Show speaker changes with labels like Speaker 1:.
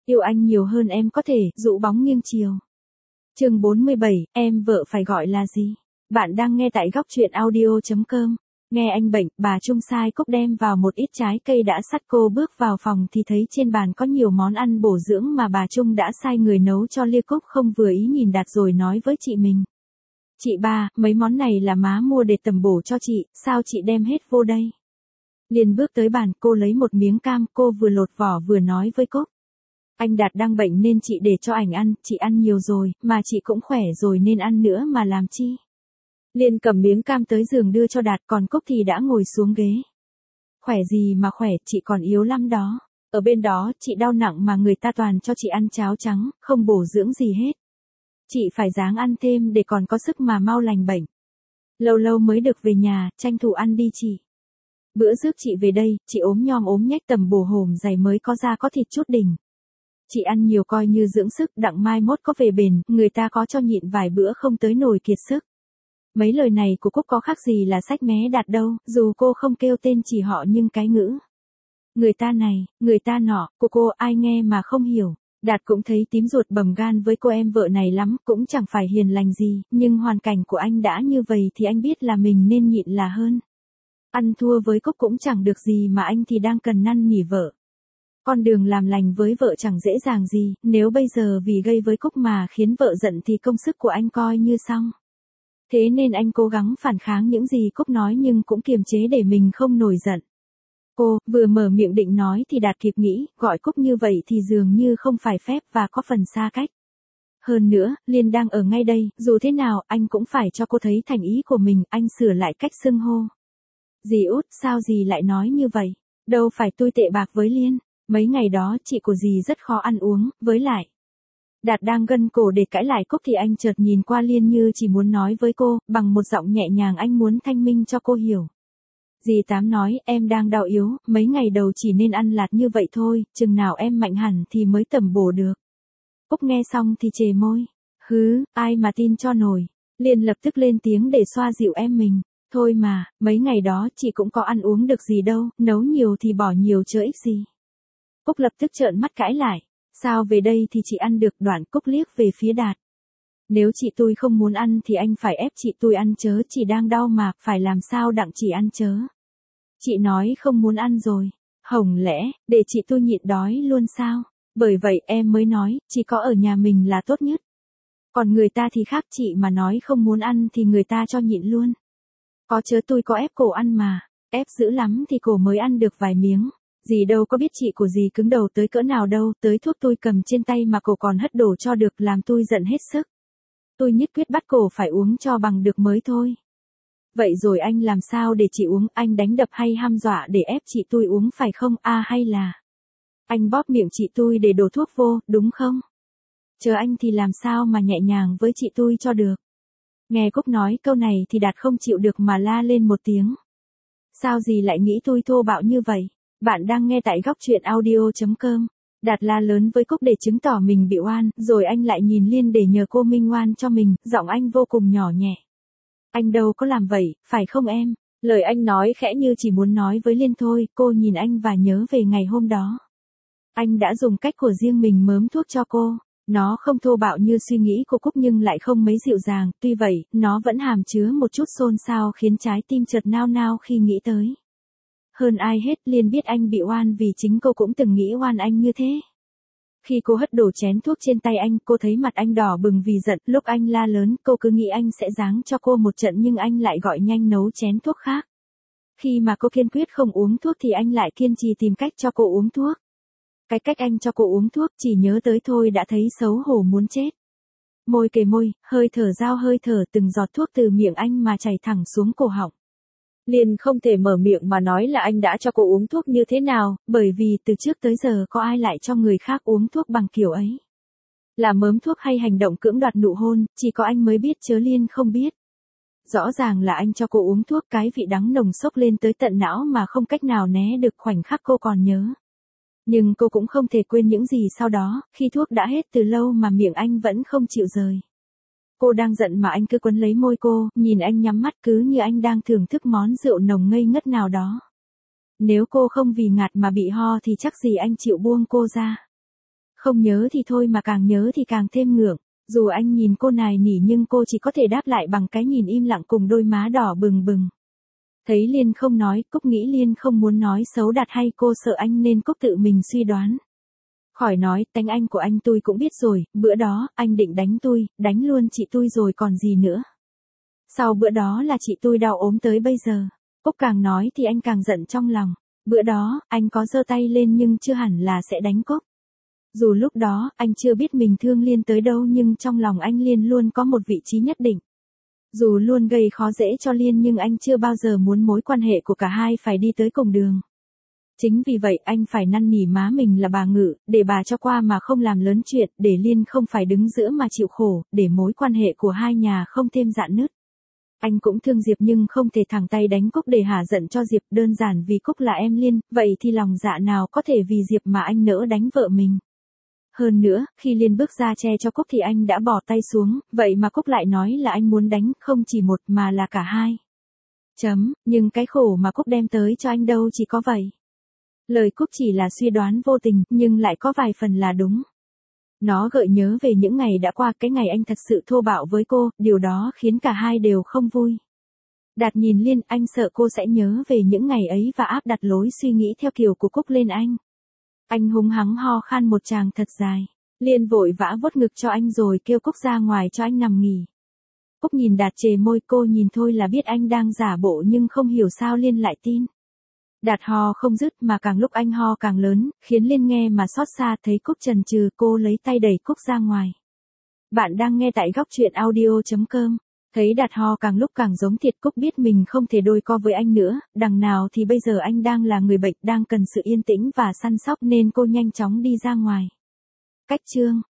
Speaker 1: Yêu anh nhiều hơn em có thể, dụ bóng nghiêng chiều. Chương 47, em vợ phải gọi là gì? Bạn đang nghe tại góc truyện audio.com. Nghe anh bệnh, bà Trung sai Cúc đem vào một ít trái cây đã sắt. Cô bước vào phòng thì thấy trên bàn có nhiều món ăn bổ dưỡng mà bà Trung đã sai người nấu cho Lia. Cúc không vừa ý nhìn Đạt rồi nói với chị mình. Chị ba, mấy món này là má mua để tầm bổ cho chị, sao chị đem hết vô đây? Liền bước tới bàn, cô lấy một miếng cam, cô vừa lột vỏ vừa nói với Cúc. Anh Đạt đang bệnh nên chị để cho ảnh ăn, chị ăn nhiều rồi, mà chị cũng khỏe rồi nên ăn nữa mà làm chi. Liên cầm miếng cam tới giường đưa cho Đạt, còn Cúc thì đã ngồi xuống ghế. Khỏe gì mà khỏe, chị còn yếu lắm đó. Ở bên đó, chị đau nặng mà người ta toàn cho chị ăn cháo trắng, không bổ dưỡng gì hết. Chị phải ráng ăn thêm để còn có sức mà mau lành bệnh. Lâu lâu mới được về nhà, tranh thủ ăn đi chị. Bữa trước chị về đây, chị ốm nhom ốm nhách tầm bổ hổm dày mới có da có thịt chút đỉnh. Chị ăn nhiều coi như dưỡng sức, đặng mai mốt có về bền, người ta có cho nhịn vài bữa không tới nổi kiệt sức. Mấy lời này của Cúc có khác gì là sách mé Đạt đâu, dù cô không kêu tên chỉ họ nhưng cái ngữ. Người ta này, người ta nọ, của cô ai nghe mà không hiểu. Đạt cũng thấy tím ruột bầm gan với cô em vợ này lắm, cũng chẳng phải hiền lành gì, nhưng hoàn cảnh của anh đã như vậy thì anh biết là mình nên nhịn là hơn. Ăn thua với Cúc cũng chẳng được gì mà anh thì đang cần năn nỉ vợ. Con đường làm lành với vợ chẳng dễ dàng gì, nếu bây giờ vì gây với Cúc mà khiến vợ giận thì công sức của anh coi như xong. Thế nên anh cố gắng phản kháng những gì Cúc nói nhưng cũng kiềm chế để mình không nổi giận. Cô, vừa mở miệng định nói thì Đạt kịp nghĩ, gọi Cúc như vậy thì dường như không phải phép và có phần xa cách. Hơn nữa, Liên đang ở ngay đây, dù thế nào, anh cũng phải cho cô thấy thành ý của mình, anh sửa lại cách xưng hô. Dì út, sao dì lại nói như vậy? Đâu phải tôi tệ bạc với Liên. Mấy ngày đó chị của dì rất khó ăn uống, với lại. Đạt đang gân cổ để cãi lại Cúc thì anh chợt nhìn qua Liên như chỉ muốn nói với cô, bằng một giọng nhẹ nhàng anh muốn thanh minh cho cô hiểu. Dì Tám nói, em đang đau yếu, mấy ngày đầu chỉ nên ăn lạt như vậy thôi, chừng nào em mạnh hẳn thì mới tẩm bổ được. Cúc nghe xong thì chề môi. Hứ, ai mà tin cho nổi. Liên lập tức lên tiếng để xoa dịu em mình. Thôi mà, mấy ngày đó chị cũng có ăn uống được gì đâu, nấu nhiều thì bỏ nhiều chứ ích gì. Cúc lập tức trợn mắt cãi lại. Sao về đây thì chị ăn được? Đoạn Cúc liếc về phía Đạt. Nếu chị tôi không muốn ăn thì anh phải ép chị tôi ăn chớ, chị đang đau mà, phải làm sao đặng chị ăn chớ. Chị nói không muốn ăn rồi. Hổng lẽ, để chị tôi nhịn đói luôn sao? Bởi vậy em mới nói, chỉ có ở nhà mình là tốt nhất. Còn người ta thì khác, chị mà nói không muốn ăn thì người ta cho nhịn luôn. Có chớ tôi có ép cổ ăn mà, ép dữ lắm thì cổ mới ăn được vài miếng. Dì đâu có biết chị của dì cứng đầu tới cỡ nào đâu, tới thuốc tôi cầm trên tay mà cổ còn hất đổ cho được làm tôi giận hết sức. Tôi nhất quyết bắt cổ phải uống cho bằng được mới thôi. Vậy rồi anh làm sao để chị uống, anh đánh đập hay hăm dọa để ép chị tôi uống phải không? Hay là anh bóp miệng chị tôi để đổ thuốc vô, đúng không? Chờ anh thì làm sao mà nhẹ nhàng với chị tôi cho được. Nghe Cúc nói câu này thì Đạt không chịu được mà la lên một tiếng. Sao dì lại nghĩ tôi thô bạo như vậy? Bạn đang nghe tại góc truyện audio.com. Đạt la lớn với Cúc để chứng tỏ mình bị oan, rồi anh lại nhìn Liên để nhờ cô minh oan cho mình, giọng anh vô cùng nhỏ nhẹ. Anh đâu có làm vậy, phải không em? Lời anh nói khẽ như chỉ muốn nói với Liên thôi, cô nhìn anh và nhớ về ngày hôm đó. Anh đã dùng cách của riêng mình mớm thuốc cho cô. Nó không thô bạo như suy nghĩ của Cúc nhưng lại không mấy dịu dàng, tuy vậy, nó vẫn hàm chứa một chút xôn xao khiến trái tim chợt nao nao khi nghĩ tới. Hơn ai hết, Liên biết anh bị oan vì chính cô cũng từng nghĩ oan anh như thế. Khi cô hất đổ chén thuốc trên tay anh, cô thấy mặt anh đỏ bừng vì giận, lúc anh la lớn, cô cứ nghĩ anh sẽ giáng cho cô một trận nhưng anh lại gọi nhanh nấu chén thuốc khác. Khi mà cô kiên quyết không uống thuốc thì anh lại kiên trì tìm cách cho cô uống thuốc. Cái cách anh cho cô uống thuốc chỉ nhớ tới thôi đã thấy xấu hổ muốn chết. Môi kề môi, hơi thở giao hơi thở từng giọt thuốc từ miệng anh mà chảy thẳng xuống cổ họng. Liên không thể mở miệng mà nói là anh đã cho cô uống thuốc như thế nào, bởi vì từ trước tới giờ có ai lại cho người khác uống thuốc bằng kiểu ấy. Là mớm thuốc hay hành động cưỡng đoạt nụ hôn, chỉ có anh mới biết chớ Liên không biết. Rõ ràng là anh cho cô uống thuốc, cái vị đắng nồng xốc lên tới tận não mà không cách nào né được, khoảnh khắc cô còn nhớ. Nhưng cô cũng không thể quên những gì sau đó, khi thuốc đã hết từ lâu mà miệng anh vẫn không chịu rời. Cô đang giận mà anh cứ quấn lấy môi cô, nhìn anh nhắm mắt cứ như anh đang thưởng thức món rượu nồng ngây ngất nào đó. Nếu cô không vì ngạt mà bị ho thì chắc gì anh chịu buông cô ra. Không nhớ thì thôi mà càng nhớ thì càng thêm ngượng. Dù anh nhìn cô nài nỉ nhưng cô chỉ có thể đáp lại bằng cái nhìn im lặng cùng đôi má đỏ bừng bừng. Thấy Liên không nói, Cúc nghĩ Liên không muốn nói xấu Đạt hay cô sợ anh nên Cúc tự mình suy đoán. Khỏi nói, tánh anh của anh tôi cũng biết rồi, bữa đó, anh định đánh tôi, đánh luôn chị tôi rồi còn gì nữa. Sau bữa đó là chị tôi đau ốm tới bây giờ. Cúc càng nói thì anh càng giận trong lòng. Bữa đó, anh có giơ tay lên nhưng chưa hẳn là sẽ đánh Cúc. Dù lúc đó, anh chưa biết mình thương Liên tới đâu nhưng trong lòng anh Liên luôn có một vị trí nhất định. Dù luôn gây khó dễ cho Liên nhưng anh chưa bao giờ muốn mối quan hệ của cả hai phải đi tới cùng đường. Chính vì vậy anh phải năn nỉ má mình là bà Ngự, để bà cho qua mà không làm lớn chuyện, để Liên không phải đứng giữa mà chịu khổ, để mối quan hệ của hai nhà không thêm rạn nứt. Anh cũng thương Diệp nhưng không thể thẳng tay đánh Cúc để hả giận cho Diệp, đơn giản vì Cúc là em Liên, vậy thì lòng dạ nào có thể vì Diệp mà anh nỡ đánh vợ mình. Hơn nữa, khi Liên bước ra che cho Cúc thì anh đã bỏ tay xuống, vậy mà Cúc lại nói là anh muốn đánh, không chỉ một mà là cả hai. Nhưng cái khổ mà Cúc đem tới cho anh đâu chỉ có vậy. Lời Cúc chỉ là suy đoán vô tình, nhưng lại có vài phần là đúng. Nó gợi nhớ về những ngày đã qua, cái ngày anh thật sự thô bạo với cô, điều đó khiến cả hai đều không vui. Đạt nhìn Liên, anh sợ cô sẽ nhớ về những ngày ấy và áp đặt lối suy nghĩ theo kiểu của Cúc lên anh. Anh húng hắng ho khan một tràng thật dài. Liên vội vã vuốt ngực cho anh rồi kêu Cúc ra ngoài cho anh nằm nghỉ. Cúc nhìn Đạt chề môi, cô nhìn thôi là biết anh đang giả bộ nhưng không hiểu sao Liên lại tin. Đạt ho không dứt mà càng lúc anh ho càng lớn, khiến Liên nghe mà xót xa, thấy Cúc chần chừ, cô lấy tay đẩy Cúc ra ngoài. Bạn đang nghe tại góc truyện audio.com. Thấy Đạt ho càng lúc càng giống thiệt, Cúc biết mình không thể đôi co với anh nữa, đằng nào thì bây giờ anh đang là người bệnh, đang cần sự yên tĩnh và săn sóc nên cô nhanh chóng đi ra ngoài. Cách chương